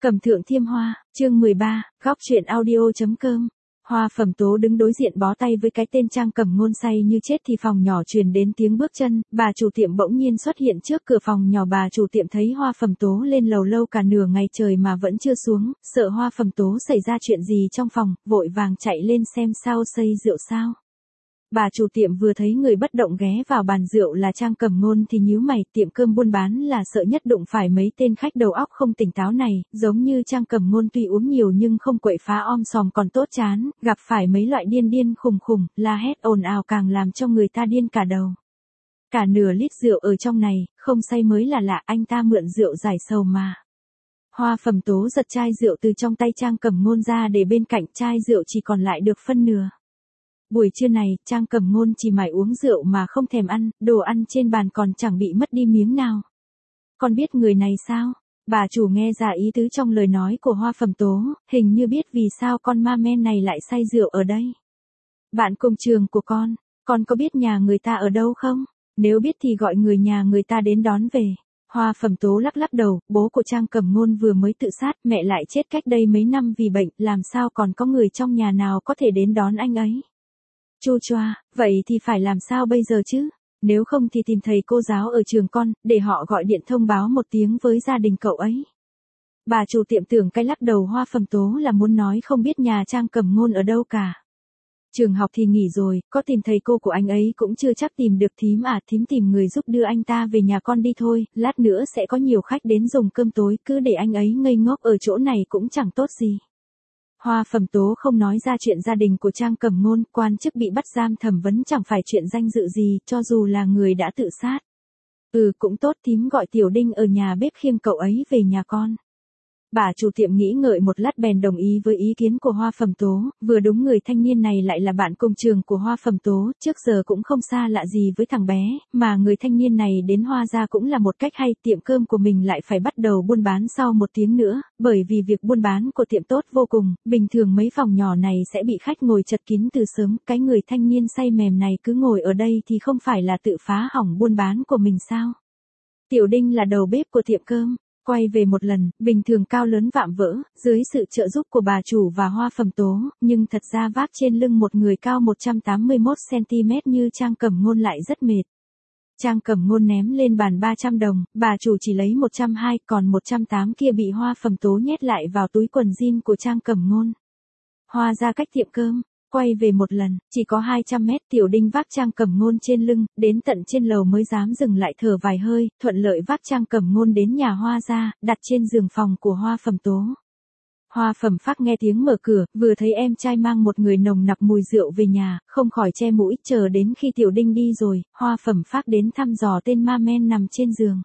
Cẩm Thượng Thiêm Hoa, chương 13, góc truyện audio.com. Hoa Phẩm Tố đứng đối diện bó tay với cái tên Trang Cẩm Ngôn say như chết thì phòng nhỏ truyền đến tiếng bước chân, bà chủ tiệm bỗng nhiên xuất hiện trước cửa phòng nhỏ. Bà chủ tiệm thấy Hoa Phẩm Tố lên lầu lâu cả nửa ngày trời mà vẫn chưa xuống, sợ Hoa Phẩm Tố xảy ra chuyện gì trong phòng, vội vàng chạy lên xem sao xây rượu sao. Bà chủ tiệm vừa thấy người bất động ghé vào bàn rượu là Trang Cẩm Ngôn thì nhíu mày, tiệm cơm buôn bán là sợ nhất đụng phải mấy tên khách đầu óc không tỉnh táo này, giống như Trang Cẩm Ngôn tuy uống nhiều nhưng không quậy phá om sòm còn tốt chán, gặp phải mấy loại điên điên khùng khùng, la hét ồn ào càng làm cho người ta điên cả đầu. Cả nửa lít rượu ở trong này, không say mới là lạ, anh ta mượn rượu giải sầu mà. Hoa Phẩm Tố giật chai rượu từ trong tay Trang Cẩm Ngôn ra để bên cạnh, chai rượu chỉ còn lại được phân nửa. Buổi trưa này, Trang Cẩm Ngôn chỉ mải uống rượu mà không thèm ăn, đồ ăn trên bàn còn chẳng bị mất đi miếng nào. Con biết người này sao? Bà chủ nghe ra ý tứ trong lời nói của Hoa Phẩm Tố, hình như biết vì sao con ma men này lại say rượu ở đây. Bạn cùng trường của con có biết nhà người ta ở đâu không? Nếu biết thì gọi người nhà người ta đến đón về. Hoa Phẩm Tố lắc lắc đầu, bố của Trang Cẩm Ngôn vừa mới tự sát, mẹ lại chết cách đây mấy năm vì bệnh, làm sao còn có người trong nhà nào có thể đến đón anh ấy. Chu choa, vậy thì phải làm sao bây giờ chứ? Nếu không thì tìm thầy cô giáo ở trường con, để họ gọi điện thông báo một tiếng với gia đình cậu ấy. Bà chủ tiệm tưởng cái lắc đầu Hoa Phẩm Tố là muốn nói không biết nhà Trang Cẩm Ngôn ở đâu cả. Trường học thì nghỉ rồi, có tìm thầy cô của anh ấy cũng chưa chắc tìm được. Thím tìm người giúp đưa anh ta về nhà con đi thôi, lát nữa sẽ có nhiều khách đến dùng cơm tối, cứ để anh ấy ngây ngốc ở chỗ này cũng chẳng tốt gì. Hoa Phẩm Tố không nói ra chuyện gia đình của Trang Cẩm Ngôn, quan chức bị bắt giam thẩm vấn chẳng phải chuyện danh dự gì, cho dù là người đã tự sát. Cũng tốt, thím gọi Tiểu Đinh ở nhà bếp khiêng cậu ấy về nhà con. Bà chủ tiệm nghĩ ngợi một lát bèn đồng ý với ý kiến của Hoa Phẩm Tố, vừa đúng người thanh niên này lại là bạn cùng trường của Hoa Phẩm Tố, trước giờ cũng không xa lạ gì với thằng bé, mà người thanh niên này đến Hoa gia cũng là một cách hay, tiệm cơm của mình lại phải bắt đầu buôn bán sau một tiếng nữa, bởi vì việc buôn bán của tiệm tốt vô cùng, bình thường mấy phòng nhỏ này sẽ bị khách ngồi chật kín từ sớm, cái người thanh niên say mềm này cứ ngồi ở đây thì không phải là tự phá hỏng buôn bán của mình sao? Tiểu Đinh là đầu bếp của tiệm cơm. Quay về một lần, bình thường cao lớn vạm vỡ, dưới sự trợ giúp của bà chủ và Hoa Phẩm Tố, nhưng thật ra vác trên lưng một người cao 181cm như Trang Cẩm Ngôn lại rất mệt. Trang Cẩm Ngôn ném lên bàn 300 đồng, bà chủ chỉ lấy 120, còn 180 kia bị Hoa Phẩm Tố nhét lại vào túi quần jean của Trang Cẩm Ngôn. Hoa ra cách tiệm cơm. Quay về một lần, chỉ có 200 mét, Tiểu Đinh vác Trang Cẩm Ngôn trên lưng, đến tận trên lầu mới dám dừng lại thở vài hơi, thuận lợi vác Trang Cẩm Ngôn đến nhà Hoa ra, đặt trên giường phòng của Hoa Phẩm Tố. Hoa Phẩm Phác nghe tiếng mở cửa, vừa thấy em trai mang một người nồng nặc mùi rượu về nhà, không khỏi che mũi, chờ đến khi Tiểu Đinh đi rồi, Hoa Phẩm Phác đến thăm dò tên ma men nằm trên giường.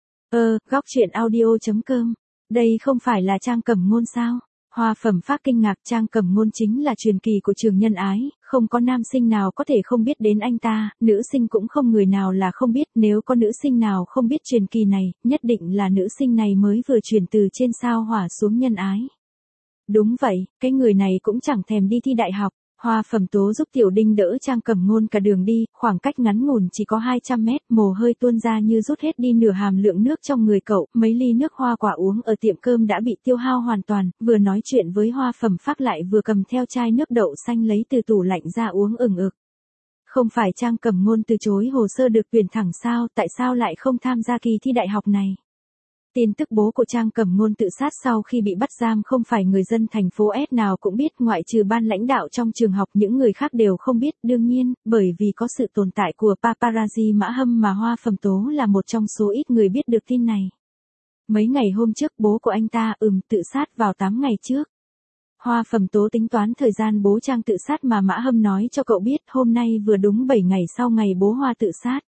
Góc truyện audio.com, đây không phải là Trang Cẩm Ngôn sao? Hoa Phẩm Phác kinh ngạc, Trang Cẩm Ngôn chính là truyền kỳ của trường Nhân Ái, không có nam sinh nào có thể không biết đến anh ta, nữ sinh cũng không người nào là không biết, nếu có nữ sinh nào không biết truyền kỳ này, nhất định là nữ sinh này mới vừa chuyển từ trên sao hỏa xuống Nhân Ái. Đúng vậy, cái người này cũng chẳng thèm đi thi đại học. Hoa Phẩm Tố giúp Tiểu Đinh đỡ Trang Cẩm Ngôn cả đường đi, khoảng cách ngắn ngủn chỉ có 200 mét, mồ hôi tuôn ra như rút hết đi nửa hàm lượng nước trong người cậu, mấy ly nước hoa quả uống ở tiệm cơm đã bị tiêu hao hoàn toàn, vừa nói chuyện với Hoa Phẩm Phác lại vừa cầm theo chai nước đậu xanh lấy từ tủ lạnh ra uống ừng ực. Không phải Trang Cẩm Ngôn từ chối hồ sơ được tuyển thẳng sao, tại sao lại không tham gia kỳ thi đại học này? Tin tức bố của Trang Cẩm Ngôn tự sát sau khi bị bắt giam không phải người dân thành phố S nào cũng biết, ngoại trừ ban lãnh đạo trong trường học, những người khác đều không biết, đương nhiên, bởi vì có sự tồn tại của paparazzi Mã Hâm mà Hoa Phẩm Tố là một trong số ít người biết được tin này. Mấy ngày hôm trước bố của anh ta tự sát vào 8 ngày trước. Hoa Phẩm Tố tính toán thời gian bố Trang tự sát mà Mã Hâm nói cho cậu biết, hôm nay vừa đúng 7 ngày sau ngày bố Hoa tự sát.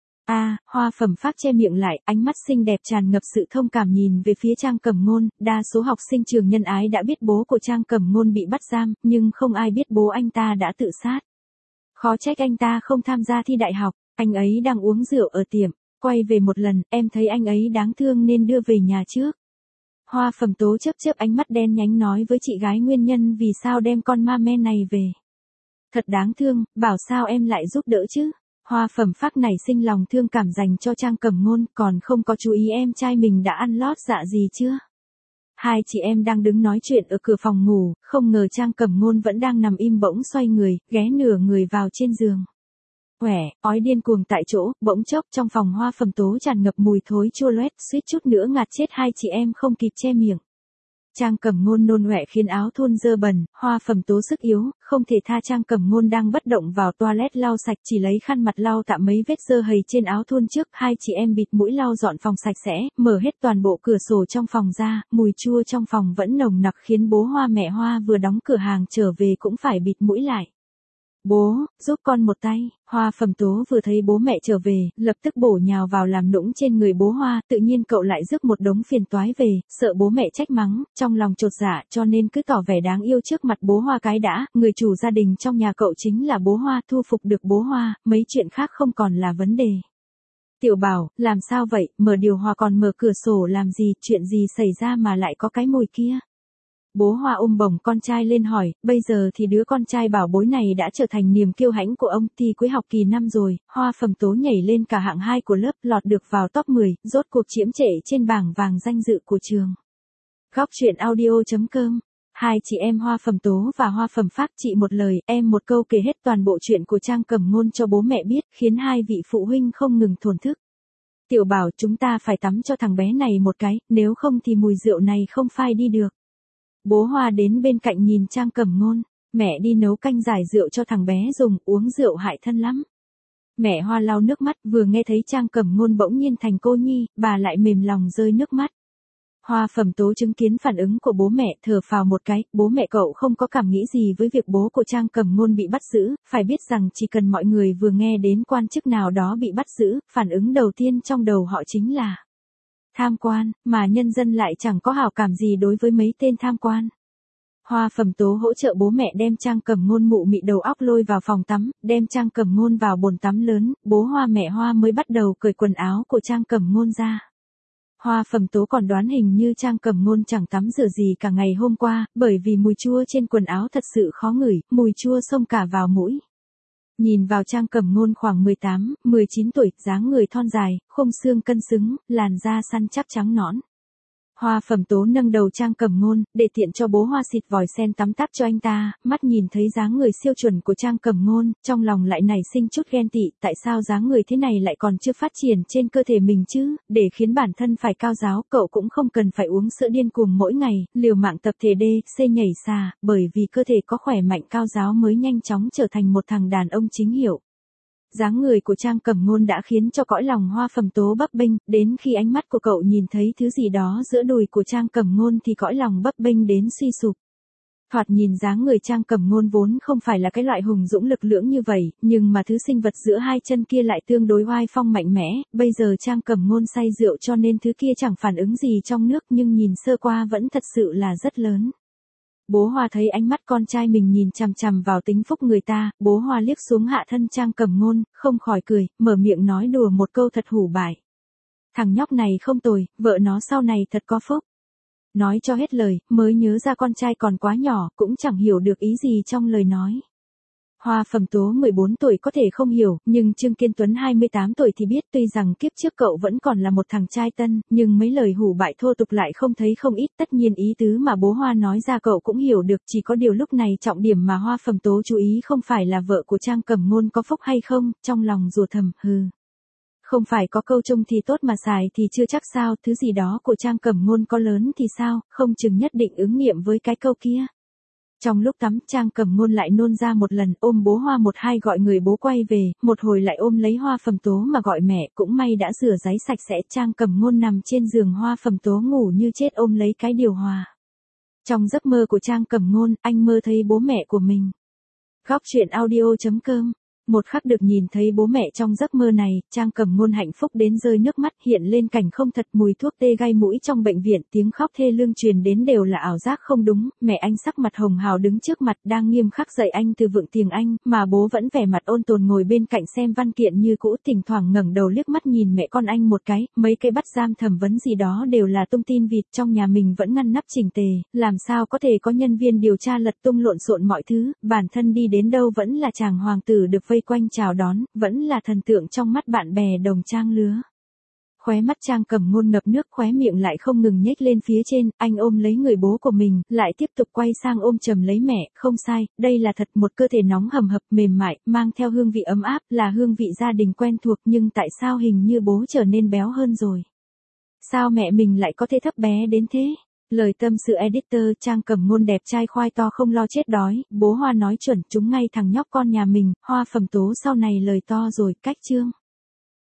Hoa Phẩm Phác che miệng lại, ánh mắt xinh đẹp tràn ngập sự thông cảm nhìn về phía Trang Cẩm Ngôn, đa số học sinh trường Nhân Ái đã biết bố của Trang Cẩm Ngôn bị bắt giam, nhưng không ai biết bố anh ta đã tự sát. Khó trách anh ta không tham gia thi đại học, anh ấy đang uống rượu ở tiệm, quay về một lần, em thấy anh ấy đáng thương nên đưa về nhà trước. Hoa Phẩm Tố chớp ánh mắt đen nhánh nói với chị gái nguyên nhân vì sao đem con ma men này về. Thật đáng thương, bảo sao em lại giúp đỡ chứ. Hoa Phẩm Phác nảy sinh lòng thương cảm dành cho Trang Cẩm Ngôn, còn không có chú ý em trai mình đã ăn lót dạ gì chưa. Hai chị em đang đứng nói chuyện ở cửa phòng ngủ, không ngờ Trang Cẩm Ngôn vẫn đang nằm im bỗng xoay người, ghé nửa người vào trên giường. Quẻ, ói điên cuồng tại chỗ, bỗng chốc trong phòng Hoa Phẩm Tố tràn ngập mùi thối chua loét, suýt chút nữa ngạt chết hai chị em không kịp che miệng. Trang Cẩm Ngôn nôn ọe khiến áo thun dơ bẩn, Hoa Phẩm Tố sức yếu, không thể tha Trang Cẩm Ngôn đang bất động vào toilet lau sạch, chỉ lấy khăn mặt lau tạm mấy vết dơ hầy trên áo thun trước, hai chị em bịt mũi lau dọn phòng sạch sẽ, mở hết toàn bộ cửa sổ trong phòng ra, mùi chua trong phòng vẫn nồng nặc khiến bố Hoa mẹ Hoa vừa đóng cửa hàng trở về cũng phải bịt mũi lại. Bố, giúp con một tay. Hoa Phẩm Tố vừa thấy bố mẹ trở về, lập tức bổ nhào vào làm nũng trên người bố Hoa, tự nhiên cậu lại rước một đống phiền toái về, sợ bố mẹ trách mắng, trong lòng chột dạ cho nên cứ tỏ vẻ đáng yêu trước mặt bố Hoa cái đã, người chủ gia đình trong nhà cậu chính là bố Hoa, thu phục được bố Hoa, mấy chuyện khác không còn là vấn đề. Tiểu Bảo, làm sao vậy, mở điều hòa còn mở cửa sổ làm gì, chuyện gì xảy ra mà lại có cái mùi kia? Bố Hoa ôm bổng con trai lên hỏi, bây giờ thì đứa con trai bảo bối này đã trở thành niềm kiêu hãnh của ông, thi cuối học kỳ 5 rồi, Hoa Phẩm Tố nhảy lên cả hạng 2 của lớp, lọt được vào top 10, rốt cuộc chiếm trệ trên bảng vàng danh dự của trường. Góc truyện audio.com. Hai chị em Hoa Phẩm Tố và Hoa Phẩm Phác chị một lời, em một câu kể hết toàn bộ chuyện của Trang Cẩm Ngôn cho bố mẹ biết, khiến hai vị phụ huynh không ngừng thổn thức. Tiểu Bảo, chúng ta phải tắm cho thằng bé này một cái, nếu không thì mùi rượu này không phai đi được. Bố Hoa đến bên cạnh nhìn Trang Cẩm Ngôn, mẹ đi nấu canh giải rượu cho thằng bé dùng, uống rượu hại thân lắm. Mẹ Hoa lau nước mắt, vừa nghe thấy Trang Cẩm Ngôn bỗng nhiên thành cô nhi, bà lại mềm lòng rơi nước mắt. Hoa Phẩm Tố chứng kiến phản ứng của bố mẹ, thở phào một cái, bố mẹ cậu không có cảm nghĩ gì với việc bố của Trang Cẩm Ngôn bị bắt giữ, phải biết rằng chỉ cần mọi người vừa nghe đến quan chức nào đó bị bắt giữ, phản ứng đầu tiên trong đầu họ chính là tham quan, mà nhân dân lại chẳng có hảo cảm gì đối với mấy tên tham quan. Hoa Phẩm Tố hỗ trợ bố mẹ đem Trang Cẩm Ngôn mụ mị đầu óc lôi vào phòng tắm, đem Trang Cẩm Ngôn vào bồn tắm lớn, bố Hoa mẹ Hoa mới bắt đầu cởi quần áo của Trang Cẩm Ngôn ra. Hoa Phẩm Tố còn đoán hình như Trang Cẩm Ngôn chẳng tắm rửa gì cả ngày hôm qua, bởi vì mùi chua trên quần áo thật sự khó ngửi, mùi chua xông cả vào mũi. Nhìn vào Trang Cẩm Ngôn khoảng 18, 19 tuổi, dáng người thon dài, khung xương cân xứng, làn da săn chắc trắng nõn. Hoa Phẩm Tố nâng đầu Trang Cẩm Ngôn, để tiện cho bố Hoa xịt vòi sen tắm táp cho anh ta, mắt nhìn thấy dáng người siêu chuẩn của Trang Cẩm Ngôn, trong lòng lại nảy sinh chút ghen tị, tại sao dáng người thế này lại còn chưa phát triển trên cơ thể mình chứ, để khiến bản thân phải cao ráo, cậu cũng không cần phải uống sữa điên cuồng mỗi ngày, liều mạng tập thể D, C nhảy xà, bởi vì cơ thể có khỏe mạnh cao ráo mới nhanh chóng trở thành một thằng đàn ông chính hiệu. Dáng người của Trang Cẩm Ngôn đã khiến cho cõi lòng Hoa Phẩm Tố bấp bênh, đến khi ánh mắt của cậu nhìn thấy thứ gì đó giữa đùi của Trang Cẩm Ngôn thì cõi lòng bấp bênh đến suy sụp. Thoạt nhìn dáng người Trang Cẩm Ngôn vốn không phải là cái loại hùng dũng lực lưỡng như vậy, nhưng mà thứ sinh vật giữa hai chân kia lại tương đối oai phong mạnh mẽ, bây giờ Trang Cẩm Ngôn say rượu cho nên thứ kia chẳng phản ứng gì trong nước nhưng nhìn sơ qua vẫn thật sự là rất lớn. Bố Hoa thấy ánh mắt con trai mình nhìn chằm chằm vào tính phúc người ta, bố Hoa liếc xuống hạ thân Trang Cẩm Ngôn, không khỏi cười, mở miệng nói đùa một câu thật hủ bại. Thằng nhóc này không tồi, vợ nó sau này thật có phúc. Nói cho hết lời, mới nhớ ra con trai còn quá nhỏ, cũng chẳng hiểu được ý gì trong lời nói. Hoa Phẩm Tố 14 tuổi có thể không hiểu, nhưng Trương Kiên Tuấn 28 tuổi thì biết, tuy rằng kiếp trước cậu vẫn còn là một thằng trai tân, nhưng mấy lời hủ bại thô tục lại không thấy không ít, tất nhiên ý tứ mà bố Hoa nói ra cậu cũng hiểu được, chỉ có điều lúc này trọng điểm mà Hoa Phẩm Tố chú ý không phải là vợ của Trang Cẩm Ngôn có phúc hay không, trong lòng rủa thầm, hừ. Không phải có câu chung thì tốt mà xài thì chưa chắc sao, thứ gì đó của Trang Cẩm Ngôn có lớn thì sao, không chừng nhất định ứng nghiệm với cái câu kia. Trong lúc tắm, Trang Cẩm Ngôn lại nôn ra một lần, ôm bố Hoa một hai gọi người bố quay về, một hồi lại ôm lấy Hoa Phẩm Tố mà gọi mẹ, cũng may đã rửa ráy sạch sẽ. Trang Cẩm Ngôn nằm trên giường, Hoa Phẩm Tố ngủ như chết ôm lấy cái điều hòa. Trong giấc mơ của Trang Cẩm Ngôn, anh mơ thấy bố mẹ của mình. Góc truyện audio.com. Một khắc được nhìn thấy bố mẹ trong giấc mơ này, Trang Cẩm Ngôn hạnh phúc đến rơi nước mắt, hiện lên cảnh không thật, mùi thuốc tê gai mũi trong bệnh viện, tiếng khóc thê lương truyền đến đều là ảo giác không đúng, mẹ anh sắc mặt hồng hào đứng trước mặt đang nghiêm khắc dạy anh từ vựng tiếng Anh, mà bố vẫn vẻ mặt ôn tồn ngồi bên cạnh xem văn kiện như cũ, thỉnh thoảng ngẩng đầu liếc mắt nhìn mẹ con anh một cái, mấy cái bắt giam thẩm vấn gì đó đều là tung tin vịt, trong nhà mình vẫn ngăn nắp chỉnh tề, làm sao có thể có nhân viên điều tra lật tung lộn xộn mọi thứ, bản thân đi đến đâu vẫn là chàng hoàng tử được vây quanh chào đón, vẫn là thần tượng trong mắt bạn bè đồng trang lứa. Khóe mắt Trang Cẩm Ngôn ngập nước, khóe miệng lại không ngừng nhếch lên phía trên, anh ôm lấy người bố của mình, lại tiếp tục quay sang ôm chầm lấy mẹ, không sai, đây là thật một cơ thể nóng hầm hập mềm mại, mang theo hương vị ấm áp, là hương vị gia đình quen thuộc, nhưng tại sao hình như bố trở nên béo hơn rồi? Sao mẹ mình lại có thể thấp bé đến thế? Lời tâm sự editor. Trang Cẩm Ngôn đẹp trai khoai to không lo chết đói, bố Hoa nói chuẩn, trúng ngay thằng nhóc con nhà mình, Hoa Phẩm Tố sau này lời to rồi, cách chương.